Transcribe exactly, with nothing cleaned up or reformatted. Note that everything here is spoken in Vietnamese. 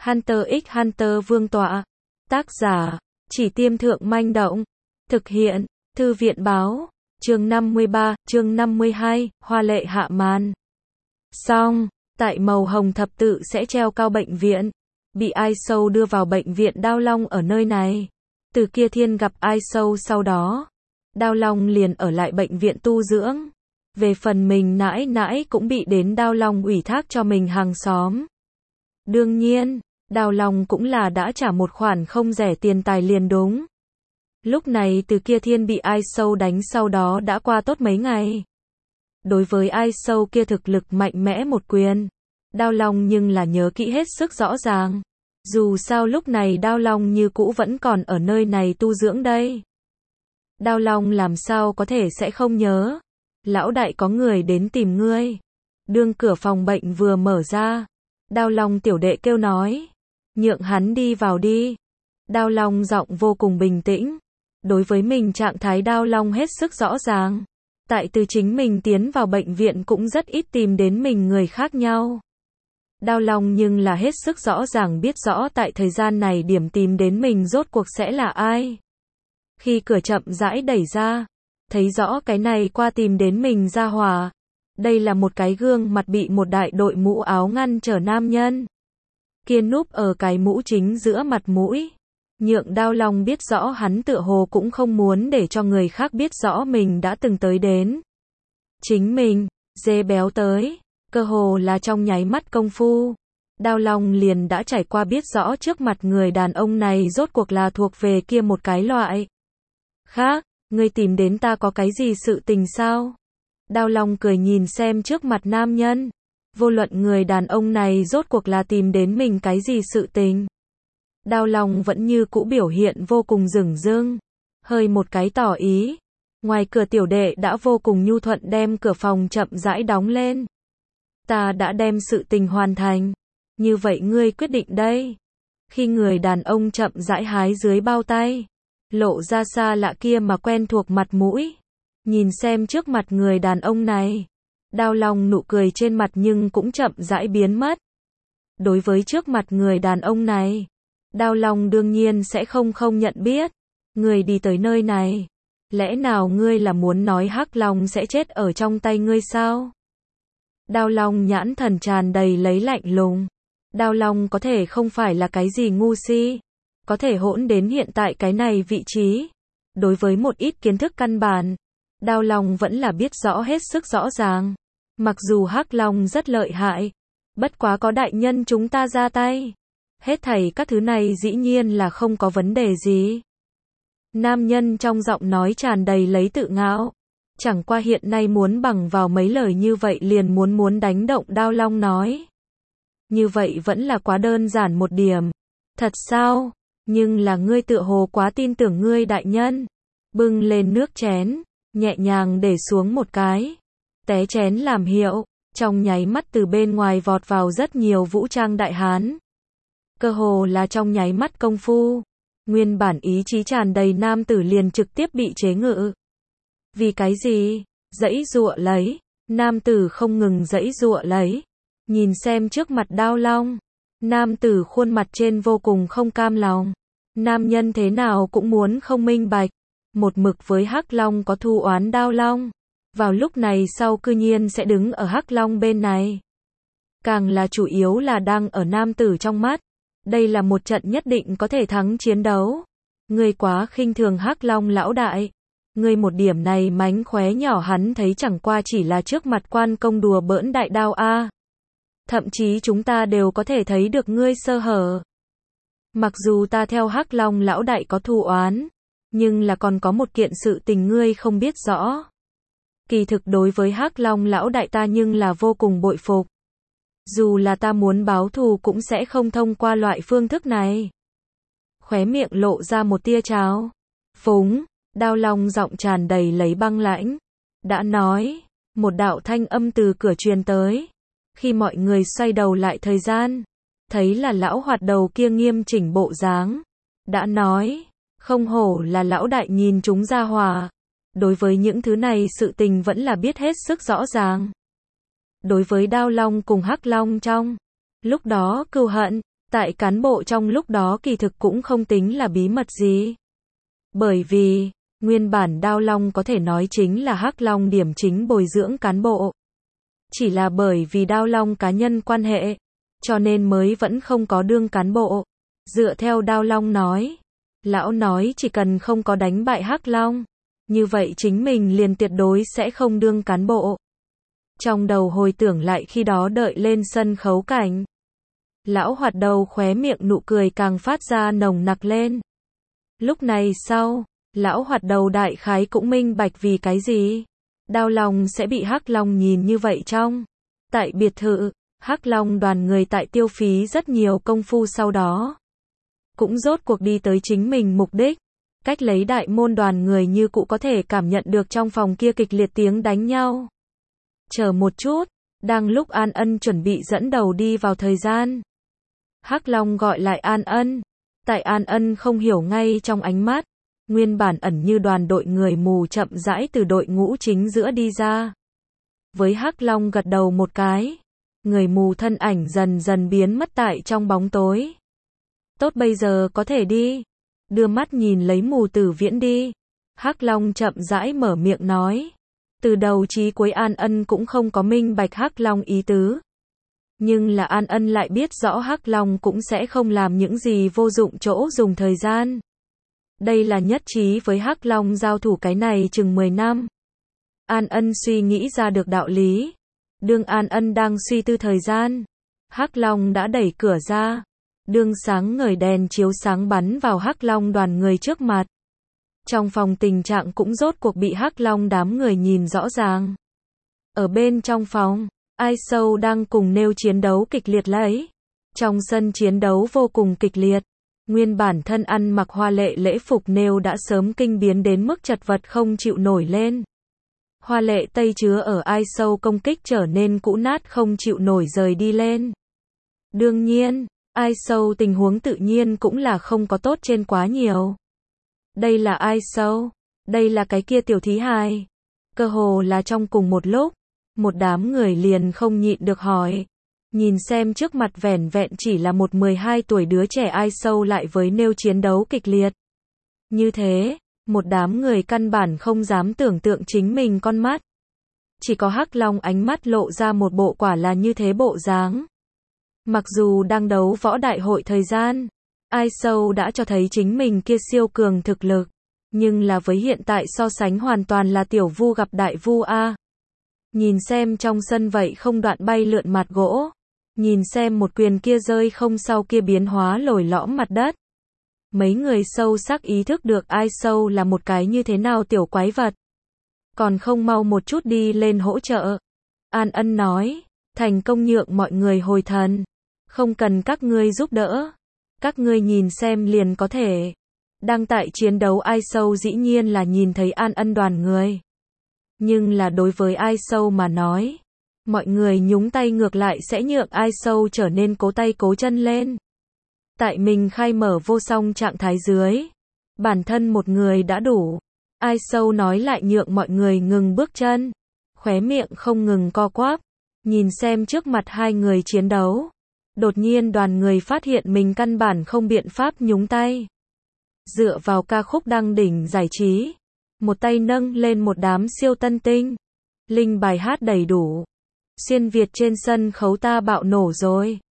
Hunter x Hunter vương tọa. Tác giả, Chỉ Tiêm Thượng Manh Động. Thực hiện, Thư viện báo. Chương năm mươi ba, chương năm mươi hai, hoa lệ hạ màn. Xong, tại màu hồng thập tự sẽ treo cao bệnh viện. Bị ai sâu đưa vào bệnh viện Đao Long ở nơi này. Từ kia thiên gặp ai sâu sau đó. Đao Long liền ở lại bệnh viện tu dưỡng. Về phần mình nãi nãi cũng bị đến Đao Long ủy thác cho mình hàng xóm. Đương nhiên, Đao Long cũng là đã trả một khoản không rẻ tiền tài liền đúng. Lúc này từ kia thiên bị ai sâu đánh sau đó đã qua tốt mấy ngày. Đối với ai sâu kia thực lực mạnh mẽ một quyền. Đao Long nhưng là nhớ kỹ hết sức rõ ràng. Dù sao lúc này Đao Long như cũ vẫn còn ở nơi này tu dưỡng đây. Đao Long làm sao có thể sẽ không nhớ. Lão đại có người đến tìm ngươi. Đương cửa phòng bệnh vừa mở ra. Đao Long tiểu đệ kêu nói. Nhượng hắn đi vào đi. Đao Long giọng vô cùng bình tĩnh. Đối với mình trạng thái Đao Long hết sức rõ ràng. Tại từ chính mình tiến vào bệnh viện cũng rất ít tìm đến mình người khác nhau. Đao Long nhưng là hết sức rõ ràng biết rõ tại thời gian này điểm tìm đến mình rốt cuộc sẽ là ai. Khi cửa chậm rãi đẩy ra, thấy rõ cái này qua tìm đến mình ra hòa. Đây là một cái gương mặt bị một đại đội mũ áo ngăn trở nam nhân. Kia núp ở cái mũ chính giữa mặt mũi. Nhượng Đao Long biết rõ hắn tựa hồ cũng không muốn để cho người khác biết rõ mình đã từng tới đến. Chính mình, dê béo tới, cơ hồ là trong nháy mắt công phu. Đao Long liền đã trải qua biết rõ trước mặt người đàn ông này rốt cuộc là thuộc về kia một cái loại. Khác, ngươi tìm đến ta có cái gì sự tình sao? Đao Long cười nhìn xem trước mặt nam nhân. Vô luận người đàn ông này rốt cuộc là tìm đến mình cái gì sự tình. Đao Long vẫn như cũ biểu hiện vô cùng dửng dưng. Hơi một cái tỏ ý. Ngoài cửa tiểu đệ đã vô cùng nhu thuận đem cửa phòng chậm rãi đóng lên. Ta đã đem sự tình hoàn thành. Như vậy ngươi quyết định đây. Khi người đàn ông chậm rãi hái dưới bao tay. Lộ ra xa lạ kia mà quen thuộc mặt mũi. Nhìn xem trước mặt người đàn ông này. Đao Long nụ cười trên mặt nhưng cũng chậm rãi biến mất. Đối với trước mặt người đàn ông này. Đao Long đương nhiên sẽ không không nhận biết. Người đi tới nơi này. Lẽ nào ngươi là muốn nói Hắc Long sẽ chết ở trong tay ngươi sao? Đao Long nhãn thần tràn đầy lấy lạnh lùng. Đao Long có thể không phải là cái gì ngu si. Có thể hỗn đến hiện tại cái này vị trí. Đối với một ít kiến thức căn bản. Đao Long vẫn là biết rõ hết sức rõ ràng. Mặc dù Hắc Long rất lợi hại. Bất quá có đại nhân chúng ta ra tay. Hết thảy các thứ này dĩ nhiên là không có vấn đề gì. Nam nhân trong giọng nói tràn đầy lấy tự ngạo. Chẳng qua hiện nay muốn bằng vào mấy lời như vậy liền muốn muốn đánh động Đao Long nói. Như vậy vẫn là quá đơn giản một điểm. Thật sao? Nhưng là ngươi tựa hồ quá tin tưởng ngươi đại nhân. Bưng lên nước chén, nhẹ nhàng để xuống một cái. Té chén làm hiệu, trong nháy mắt từ bên ngoài vọt vào rất nhiều vũ trang đại hán. Cơ hồ là trong nháy mắt công phu. Nguyên bản ý chí tràn đầy nam tử liền trực tiếp bị chế ngự. Vì cái gì? Giãy giụa lấy. Nam tử không ngừng giãy giụa lấy. Nhìn xem trước mặt Đao Long. Nam tử khuôn mặt trên vô cùng không cam lòng. Nam nhân thế nào cũng muốn không minh bạch. Một mực với Hắc Long có thù oán Đao Long. Vào lúc này sau cư nhiên sẽ đứng ở Hắc Long bên này. Càng là chủ yếu là đang ở nam tử trong mắt. Đây là một trận nhất định có thể thắng chiến đấu. Ngươi quá khinh thường Hắc Long lão đại. Ngươi một điểm này mánh khóe nhỏ hắn thấy chẳng qua chỉ là trước mặt quan công đùa bỡn đại đao a. Thậm chí chúng ta đều có thể thấy được ngươi sơ hở. Mặc dù ta theo Hắc Long lão đại có thù oán, nhưng là còn có một kiện sự tình ngươi không biết rõ. Kỳ thực đối với Hắc Long lão đại ta nhưng là vô cùng bội phục. Dù là ta muốn báo thù cũng sẽ không thông qua loại phương thức này. Khóe miệng lộ ra một tia trào phúng. Đao Long giọng tràn đầy lấy băng lãnh. Đã nói, một đạo thanh âm từ cửa truyền tới. Khi mọi người xoay đầu lại thời gian, thấy là lão hoạt đầu kia nghiêm chỉnh bộ dáng. Đã nói, không hổ là lão đại nhìn chúng ra hòa. Đối với những thứ này sự tình vẫn là biết hết sức rõ ràng. Đối với Đao Long cùng Hắc Long trong lúc đó cừu hận, Tại cán bộ trong lúc đó kỳ thực cũng không tính là bí mật gì. Bởi vì, nguyên bản Đao Long có thể nói chính là Hắc Long điểm chính bồi dưỡng cán bộ. Chỉ là bởi vì Đao Long cá nhân quan hệ, cho nên mới vẫn không có đương cán bộ. Dựa theo Đao Long nói, lão nói chỉ cần không có đánh bại Hắc Long, như vậy chính mình liền tuyệt đối sẽ không đương cán bộ. Trong đầu hồi tưởng lại khi đó đợi lên sân khấu cảnh. Lão Hoạt Đầu khóe miệng nụ cười càng phát ra nồng nặc lên. Lúc này sau, lão Hoạt Đầu đại khái cũng minh bạch vì cái gì Đao Long sẽ bị Hắc Long nhìn như vậy trong. Tại biệt thự, Hắc Long đoàn người tại tiêu phí rất nhiều công phu sau đó. Cũng rốt cuộc đi tới chính mình mục đích. Cách lấy đại môn đoàn người như cũ có thể cảm nhận được trong phòng kia kịch liệt tiếng đánh nhau. Chờ một chút, đang lúc An Ân chuẩn bị dẫn đầu đi vào thời gian. Hắc Long gọi lại An Ân. Tại An Ân không hiểu ngay trong ánh mắt, nguyên bản ẩn như đoàn đội người mù chậm rãi từ đội ngũ chính giữa đi ra. Với Hắc Long gật đầu một cái, người mù thân ảnh dần dần biến mất tại trong bóng tối. Tốt, bây giờ có thể đi. Đưa mắt nhìn lấy Mù Tử Viễn đi. Hắc Long chậm rãi mở miệng nói. Từ đầu chí cuối An Ân cũng không có minh bạch Hắc Long ý tứ. Nhưng là An Ân lại biết rõ Hắc Long cũng sẽ không làm những gì vô dụng chỗ dùng thời gian. Đây là nhất trí với Hắc Long giao thủ cái này chừng mười năm. An Ân suy nghĩ ra được đạo lý. Đương An Ân đang suy tư thời gian, Hắc Long đã đẩy cửa ra. Đương sáng ngời đèn chiếu sáng bắn vào Hắc Long đoàn người trước mặt. Trong phòng tình trạng cũng rốt cuộc bị Hắc Long đám người nhìn rõ ràng. Ở bên trong phòng, Ai Sâu đang cùng Nêu chiến đấu kịch liệt lấy. Trong sân chiến đấu vô cùng kịch liệt. Nguyên bản thân ăn mặc hoa lệ lễ phục Nêu đã sớm kinh biến đến mức chật vật không chịu nổi lên. Hoa lệ tây chứa ở Ai Sâu công kích trở nên cũ nát không chịu nổi rời đi lên. Đương nhiên, Ai Sâu tình huống tự nhiên cũng là không có tốt trên quá nhiều. Đây là Ai Sâu, đây là cái kia tiểu thí hài. Cơ hồ là trong cùng một lúc, một đám người liền không nhịn được hỏi. Nhìn xem trước mặt vẻn vẹn chỉ là một mười hai tuổi đứa trẻ Ai Sâu lại với Nêu chiến đấu kịch liệt. Như thế, một đám người căn bản không dám tưởng tượng chính mình con mắt. Chỉ có Hắc Long ánh mắt lộ ra một bộ quả là như thế bộ dáng. Mặc dù đang đấu võ đại hội thời gian, Ai Sâu đã cho thấy chính mình kia siêu cường thực lực, nhưng là với hiện tại so sánh hoàn toàn là tiểu vu gặp đại vu a. Nhìn xem trong sân vậy không đoạn bay lượn mặt gỗ, nhìn xem một quyền kia rơi không sau kia biến hóa lồi lõm mặt đất. Mấy người sâu sắc ý thức được Ai Sâu là một cái như thế nào tiểu quái vật. Còn không mau một chút đi lên hỗ trợ. An Ân nói, thành công nhượng mọi người hồi thần. Không cần các ngươi giúp đỡ. Các ngươi nhìn xem liền có thể. Đang tại chiến đấu Ai Sâu dĩ nhiên là nhìn thấy An Ân đoàn người. Nhưng là đối với Ai Sâu mà nói, mọi người nhúng tay ngược lại sẽ nhượng Ai Sâu trở nên cố tay cố chân lên. Tại mình khai mở vô song trạng thái dưới, bản thân một người đã đủ. Ai Sâu nói lại nhượng mọi người ngừng bước chân, khóe miệng không ngừng co quắp, nhìn xem trước mặt hai người chiến đấu. Đột nhiên đoàn người phát hiện mình căn bản không biện pháp nhúng tay. Dựa vào ca khúc đăng đỉnh giải trí, một tay nâng lên một đám siêu tân tinh, linh bài hát đầy đủ. Xuyên Việt trên sân khấu ta bạo nổ rồi.